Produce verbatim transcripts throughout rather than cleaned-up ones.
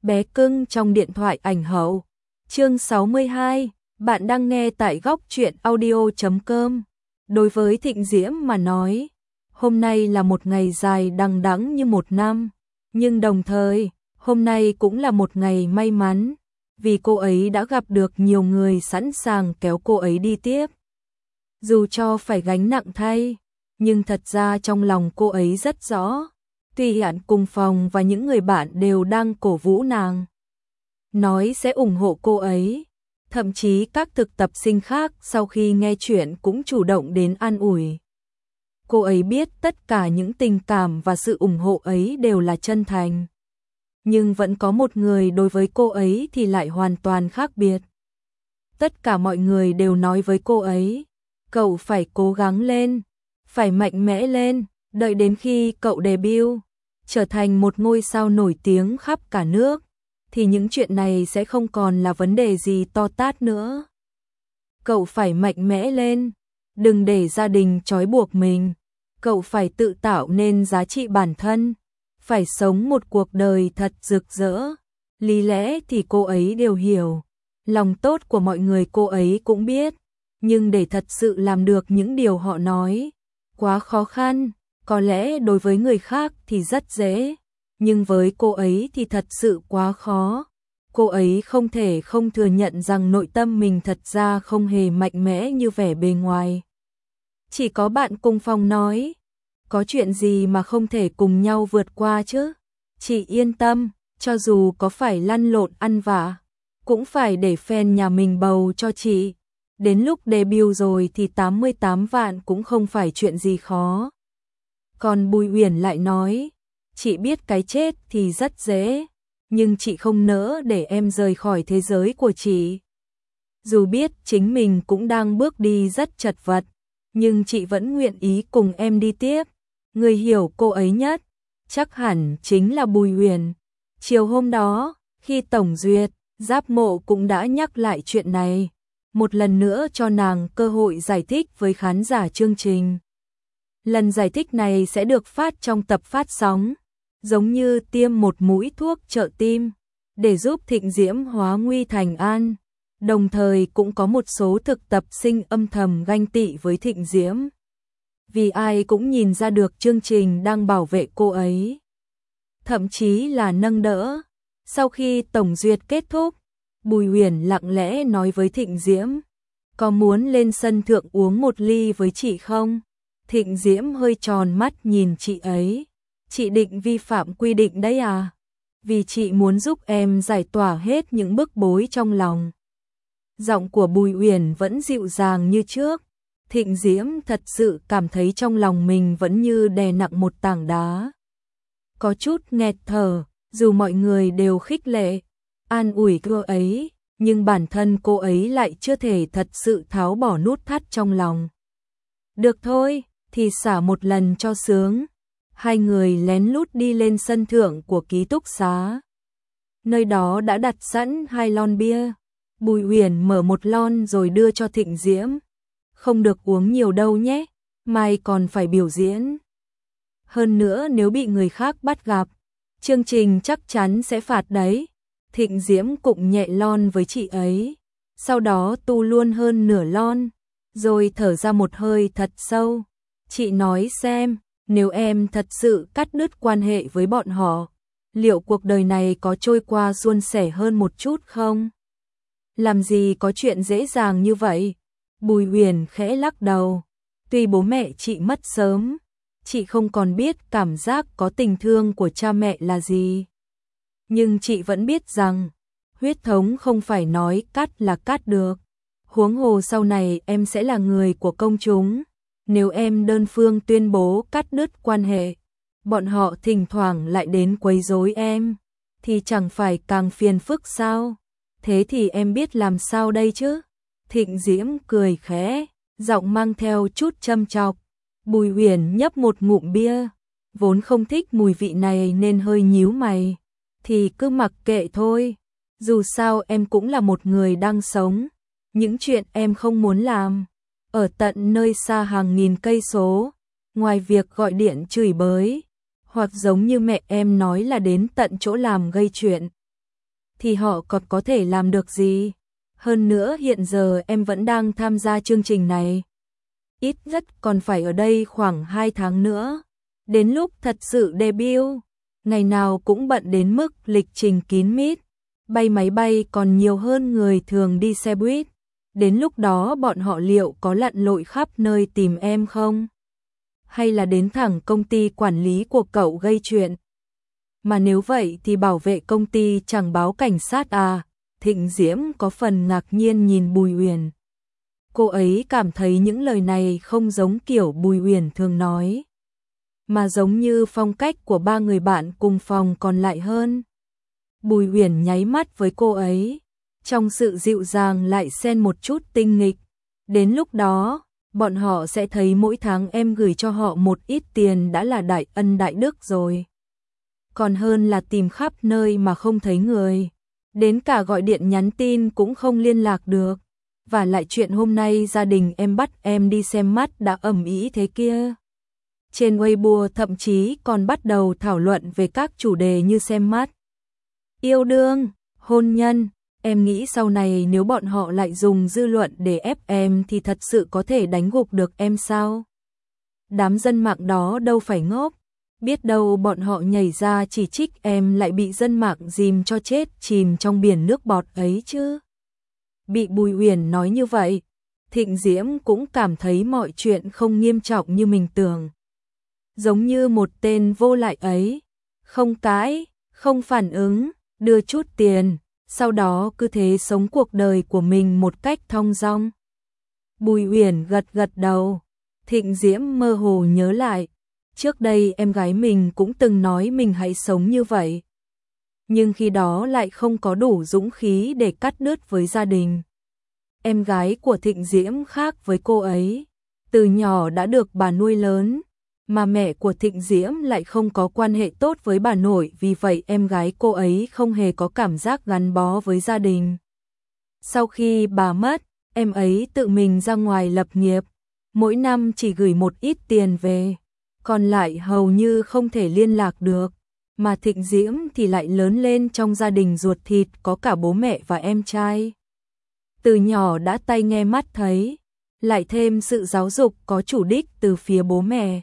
bé cưng trong điện thoại ảnh hậu. Chương sáu mươi hai, bạn đang nghe tại góc truyện audio chấm com. Đối với Thịnh Diễm mà nói, hôm nay là một ngày dài đằng đẵng như một năm, nhưng đồng thời, hôm nay cũng là một ngày may mắn, vì cô ấy đã gặp được nhiều người sẵn sàng kéo cô ấy đi tiếp. Dù cho phải gánh nặng thay, nhưng thật ra trong lòng cô ấy rất rõ, tuy Hạn cùng phòng và những người bạn đều đang cổ vũ nàng, nói sẽ ủng hộ cô ấy. Thậm chí các thực tập sinh khác sau khi nghe chuyện cũng chủ động đến an ủi. Cô ấy biết tất cả những tình cảm và sự ủng hộ ấy đều là chân thành. Nhưng vẫn có một người đối với cô ấy thì lại hoàn toàn khác biệt. Tất cả mọi người đều nói với cô ấy, cậu phải cố gắng lên, phải mạnh mẽ lên, đợi đến khi cậu debut, trở thành một ngôi sao nổi tiếng khắp cả nước, thì những chuyện này sẽ không còn là vấn đề gì to tát nữa. Cậu phải mạnh mẽ lên, đừng để gia đình trói buộc mình, cậu phải tự tạo nên giá trị bản thân, phải sống một cuộc đời thật rực rỡ. Lý lẽ thì cô ấy đều hiểu, lòng tốt của mọi người cô ấy cũng biết, nhưng để thật sự làm được những điều họ nói, quá khó khăn. Có lẽ đối với người khác thì rất dễ, nhưng với cô ấy thì thật sự quá khó. Cô ấy không thể không thừa nhận rằng nội tâm mình thật ra không hề mạnh mẽ như vẻ bề ngoài. Chỉ có bạn cùng phòng nói, có chuyện gì mà không thể cùng nhau vượt qua chứ? Chị yên tâm, cho dù có phải lăn lộn ăn vạ, cũng phải để fan nhà mình bầu cho chị. Đến lúc debut rồi thì tám mươi tám vạn cũng không phải chuyện gì khó. Còn Bùi Uyển lại nói, chị biết cái chết thì rất dễ, nhưng chị không nỡ để em rời khỏi thế giới của chị. Dù biết chính mình cũng đang bước đi rất chật vật, nhưng chị vẫn nguyện ý cùng em đi tiếp. Người hiểu cô ấy nhất, chắc hẳn chính là Bùi Uyển. Chiều hôm đó, khi tổng duyệt, Giáp Mộ cũng đã nhắc lại chuyện này, một lần nữa cho nàng cơ hội giải thích với khán giả chương trình. Lần giải thích này sẽ được phát trong tập phát sóng, giống như tiêm một mũi thuốc trợ tim, để giúp Thịnh Diễm hóa nguy thành an. Đồng thời cũng có một số thực tập sinh âm thầm ganh tị với Thịnh Diễm, vì ai cũng nhìn ra được chương trình đang bảo vệ cô ấy, thậm chí là nâng đỡ. Sau khi tổng duyệt kết thúc, Bùi Uyển lặng lẽ nói với Thịnh Diễm, có muốn lên sân thượng uống một ly với chị không? Thịnh Diễm hơi tròn mắt nhìn chị ấy. Chị định vi phạm quy định đấy à? Vì chị muốn giúp em giải tỏa hết những bức bối trong lòng. Giọng của Bùi Uyển vẫn dịu dàng như trước. Thịnh Diễm thật sự cảm thấy trong lòng mình vẫn như đè nặng một tảng đá. Có chút nghẹt thở, dù mọi người đều khích lệ, an ủi cô ấy, nhưng bản thân cô ấy lại chưa thể thật sự tháo bỏ nút thắt trong lòng. Được thôi, thì xả một lần cho sướng. Hai người lén lút đi lên sân thượng của ký túc xá. Nơi đó đã đặt sẵn hai lon bia. Bùi Uyển mở một lon rồi đưa cho Thịnh Diễm. Không được uống nhiều đâu nhé, mai còn phải biểu diễn. Hơn nữa nếu bị người khác bắt gặp, chương trình chắc chắn sẽ phạt đấy. Thịnh Diễm cụng nhẹ lon với chị ấy, sau đó tu luôn hơn nửa lon, rồi thở ra một hơi thật sâu. Chị nói xem, nếu em thật sự cắt đứt quan hệ với bọn họ, liệu cuộc đời này có trôi qua suôn sẻ hơn một chút không? Làm gì có chuyện dễ dàng như vậy? Bùi Uyển khẽ lắc đầu. Tuy bố mẹ chị mất sớm, chị không còn biết cảm giác có tình thương của cha mẹ là gì. Nhưng chị vẫn biết rằng, huyết thống không phải nói cắt là cắt được. Huống hồ sau này em sẽ là người của công chúng. Nếu em đơn phương tuyên bố cắt đứt quan hệ, bọn họ thỉnh thoảng lại đến quấy rối em, thì chẳng phải càng phiền phức sao? Thế thì em biết làm sao đây chứ? Thịnh Diễm cười khẽ, giọng mang theo chút châm chọc. Bùi Uyển nhấp một ngụm bia, vốn không thích mùi vị này nên hơi nhíu mày. Thì cứ mặc kệ thôi, dù sao em cũng là một người đang sống. Những chuyện em không muốn làm, ở tận nơi xa hàng nghìn cây số, ngoài việc gọi điện chửi bới, hoặc giống như mẹ em nói là đến tận chỗ làm gây chuyện, thì họ còn có thể làm được gì? Hơn nữa hiện giờ em vẫn đang tham gia chương trình này. Ít nhất còn phải ở đây khoảng hai tháng nữa. Đến lúc thật sự debut, ngày nào cũng bận đến mức lịch trình kín mít. Bay máy bay còn nhiều hơn người thường đi xe buýt. Đến lúc đó bọn họ liệu có lặn lội khắp nơi tìm em không? Hay là đến thẳng công ty quản lý của cậu gây chuyện? Mà nếu vậy thì bảo vệ công ty chẳng báo cảnh sát à? Thịnh Diễm có phần ngạc nhiên nhìn Bùi Uyển. Cô ấy cảm thấy những lời này không giống kiểu Bùi Uyển thường nói, mà giống như phong cách của ba người bạn cùng phòng còn lại hơn. Bùi Uyển nháy mắt với cô ấy, trong sự dịu dàng lại xen một chút tinh nghịch. Đến lúc đó, bọn họ sẽ thấy mỗi tháng em gửi cho họ một ít tiền đã là đại ân đại đức rồi. Còn hơn là tìm khắp nơi mà không thấy người. Đến cả gọi điện nhắn tin cũng không liên lạc được. Và lại chuyện hôm nay gia đình em bắt em đi xem mắt đã ầm ĩ thế kia. Trên Weibo thậm chí còn bắt đầu thảo luận về các chủ đề như xem mắt, yêu đương, hôn nhân. Em nghĩ sau này nếu bọn họ lại dùng dư luận để ép em thì thật sự có thể đánh gục được em sao? Đám dân mạng đó đâu phải ngốc, biết đâu bọn họ nhảy ra chỉ trích em lại bị dân mạng dìm cho chết chìm trong biển nước bọt ấy chứ. Bị Bùi Uyển nói như vậy, Thịnh Diễm cũng cảm thấy mọi chuyện không nghiêm trọng như mình tưởng. Giống như một tên vô lại ấy, không cãi, không phản ứng, đưa chút tiền, sau đó cứ thế sống cuộc đời của mình một cách thong dong. Bùi Uyển gật gật đầu, Thịnh Diễm mơ hồ nhớ lại, trước đây em gái mình cũng từng nói mình hãy sống như vậy. Nhưng khi đó lại không có đủ dũng khí để cắt đứt với gia đình. Em gái của Thịnh Diễm khác với cô ấy, từ nhỏ đã được bà nuôi lớn, mà mẹ của Thịnh Diễm lại không có quan hệ tốt với bà nội, vì vậy em gái cô ấy không hề có cảm giác gắn bó với gia đình. Sau khi bà mất, em ấy tự mình ra ngoài lập nghiệp, mỗi năm chỉ gửi một ít tiền về, còn lại hầu như không thể liên lạc được. Mà Thịnh Diễm thì lại lớn lên trong gia đình ruột thịt có cả bố mẹ và em trai. Từ nhỏ đã tai nghe mắt thấy, lại thêm sự giáo dục có chủ đích từ phía bố mẹ.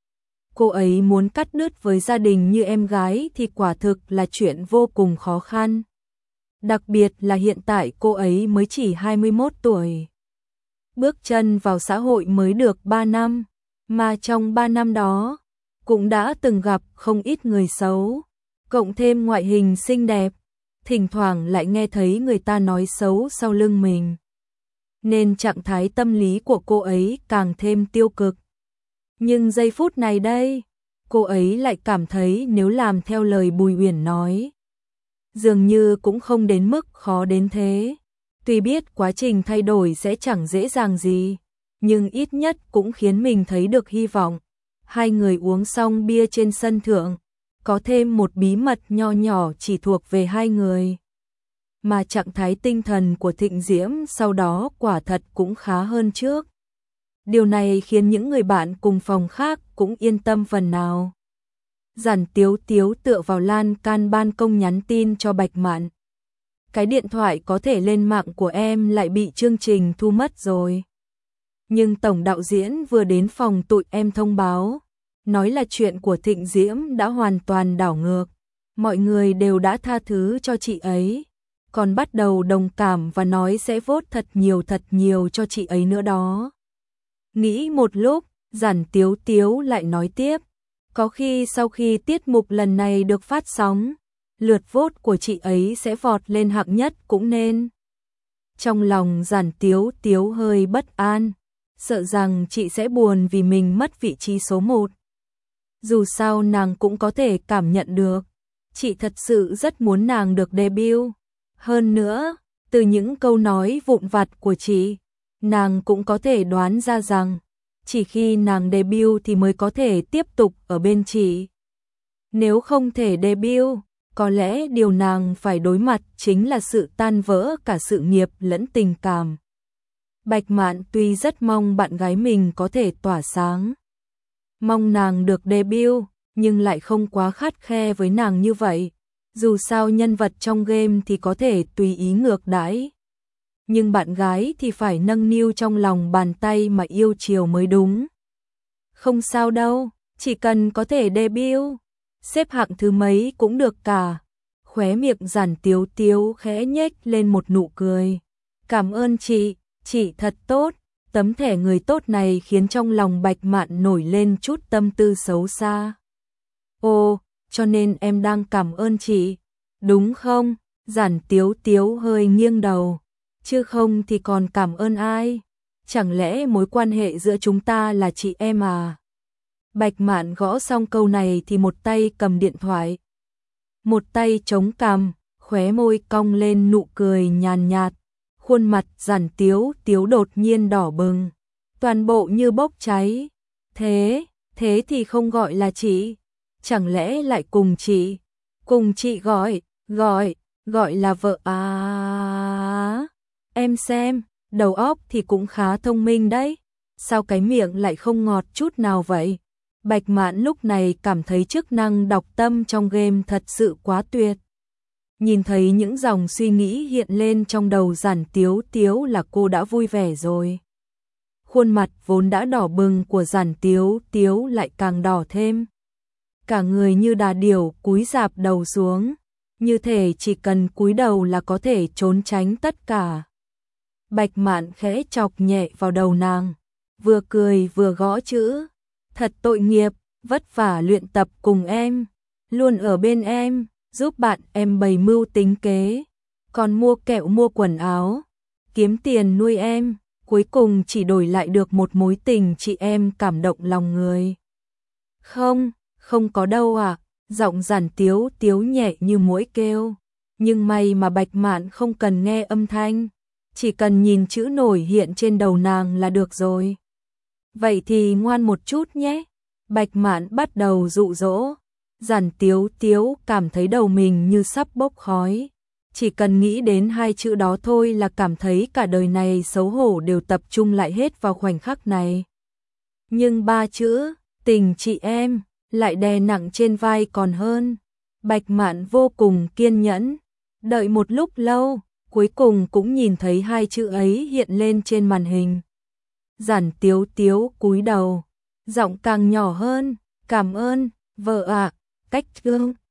Cô ấy muốn cắt đứt với gia đình như em gái thì quả thực là chuyện vô cùng khó khăn. Đặc biệt là hiện tại cô ấy mới chỉ hai mươi mốt tuổi. Bước chân vào xã hội mới được ba năm, mà trong ba năm đó, cũng đã từng gặp không ít người xấu, cộng thêm ngoại hình xinh đẹp, thỉnh thoảng lại nghe thấy người ta nói xấu sau lưng mình. Nên trạng thái tâm lý của cô ấy càng thêm tiêu cực. Nhưng giây phút này đây, cô ấy lại cảm thấy nếu làm theo lời Bùi Uyển nói, dường như cũng không đến mức khó đến thế. Tuy biết quá trình thay đổi sẽ chẳng dễ dàng gì, nhưng ít nhất cũng khiến mình thấy được hy vọng. Hai người uống xong bia trên sân thượng, có thêm một bí mật nho nhỏ chỉ thuộc về hai người. Mà trạng thái tinh thần của Thịnh Diễm sau đó quả thật cũng khá hơn trước. Điều này khiến những người bạn cùng phòng khác cũng yên tâm phần nào. Giản Tiếu Tiếu tựa vào lan can ban công nhắn tin cho Bạch Mạn. Cái điện thoại có thể lên mạng của em lại bị chương trình thu mất rồi. Nhưng tổng đạo diễn vừa đến phòng tụi em thông báo, nói là chuyện của Thịnh Diễm đã hoàn toàn đảo ngược. Mọi người đều đã tha thứ cho chị ấy, còn bắt đầu đồng cảm và nói sẽ vote thật nhiều thật nhiều cho chị ấy nữa đó. Nghĩ một lúc, Giản Tiếu Tiếu lại nói tiếp, có khi sau khi tiết mục lần này được phát sóng, lượt vote của chị ấy sẽ vọt lên hạng nhất cũng nên. Trong lòng Giản Tiếu Tiếu hơi bất an, sợ rằng chị sẽ buồn vì mình mất vị trí số một. Dù sao nàng cũng có thể cảm nhận được, chị thật sự rất muốn nàng được debut. Hơn nữa, từ những câu nói vụn vặt của chị, nàng cũng có thể đoán ra rằng, chỉ khi nàng debut thì mới có thể tiếp tục ở bên chị. Nếu không thể debut, có lẽ điều nàng phải đối mặt chính là sự tan vỡ cả sự nghiệp lẫn tình cảm. Bạch Mạn tuy rất mong bạn gái mình có thể tỏa sáng, mong nàng được debut, nhưng lại không quá khắt khe với nàng như vậy. Dù sao nhân vật trong game thì có thể tùy ý ngược đãi, nhưng bạn gái thì phải nâng niu trong lòng bàn tay mà yêu chiều mới đúng. Không sao đâu, chỉ cần có thể debut, xếp hạng thứ mấy cũng được cả. Khóe miệng Giản Tiếu Tiếu khẽ nhếch lên một nụ cười. Cảm ơn chị, chị thật tốt. Tấm thẻ người tốt này khiến trong lòng Bạch Mạn nổi lên chút tâm tư xấu xa. Ồ, cho nên em đang cảm ơn chị, đúng không? Giản Tiếu Tiếu hơi nghiêng đầu. Chứ không thì còn cảm ơn ai? Chẳng lẽ mối quan hệ giữa chúng ta là chị em à? Bạch Mạn gõ xong câu này thì một tay cầm điện thoại, một tay chống cằm, khóe môi cong lên nụ cười nhàn nhạt. Khuôn mặt Giản Tiếu Tiếu đột nhiên đỏ bừng, toàn bộ như bốc cháy. Thế, thế thì không gọi là chị, chẳng lẽ lại cùng chị, cùng chị gọi, gọi, gọi là vợ à? Em xem, đầu óc thì cũng khá thông minh đấy, sao cái miệng lại không ngọt chút nào vậy? Bạch Mạn lúc này cảm thấy chức năng đọc tâm trong game thật sự quá tuyệt. Nhìn thấy những dòng suy nghĩ hiện lên trong đầu Giản Tiếu Tiếu là cô đã vui vẻ rồi. Khuôn mặt vốn đã đỏ bừng của Giản Tiếu Tiếu lại càng đỏ thêm. Cả người như đà điểu cúi rạp đầu xuống, như thể chỉ cần cúi đầu là có thể trốn tránh tất cả. Bạch Mạn khẽ chọc nhẹ vào đầu nàng, vừa cười vừa gõ chữ. Thật tội nghiệp, vất vả luyện tập cùng em, luôn ở bên em, giúp bạn em bày mưu tính kế, còn mua kẹo mua quần áo, kiếm tiền nuôi em, cuối cùng chỉ đổi lại được một mối tình chị em cảm động lòng người. Không, không có đâu ạ, à, giọng Giản Tiếu Tiếu nhẹ như muỗi kêu, nhưng may mà Bạch Mạn không cần nghe âm thanh, chỉ cần nhìn chữ nổi hiện trên đầu nàng là được rồi. Vậy thì ngoan một chút nhé. Bạch Mạn bắt đầu dụ dỗ. Giản Tiếu Tiếu cảm thấy đầu mình như sắp bốc khói. Chỉ cần nghĩ đến hai chữ đó thôi là cảm thấy cả đời này xấu hổ đều tập trung lại hết vào khoảnh khắc này. Nhưng ba chữ, tình chị em, lại đè nặng trên vai còn hơn. Bạch Mạn vô cùng kiên nhẫn. Đợi một lúc lâu, cuối cùng cũng nhìn thấy hai chữ ấy hiện lên trên màn hình. Giản Tiếu Tiếu cúi đầu, giọng càng nhỏ hơn, cảm ơn, vợ ạ, cách gương.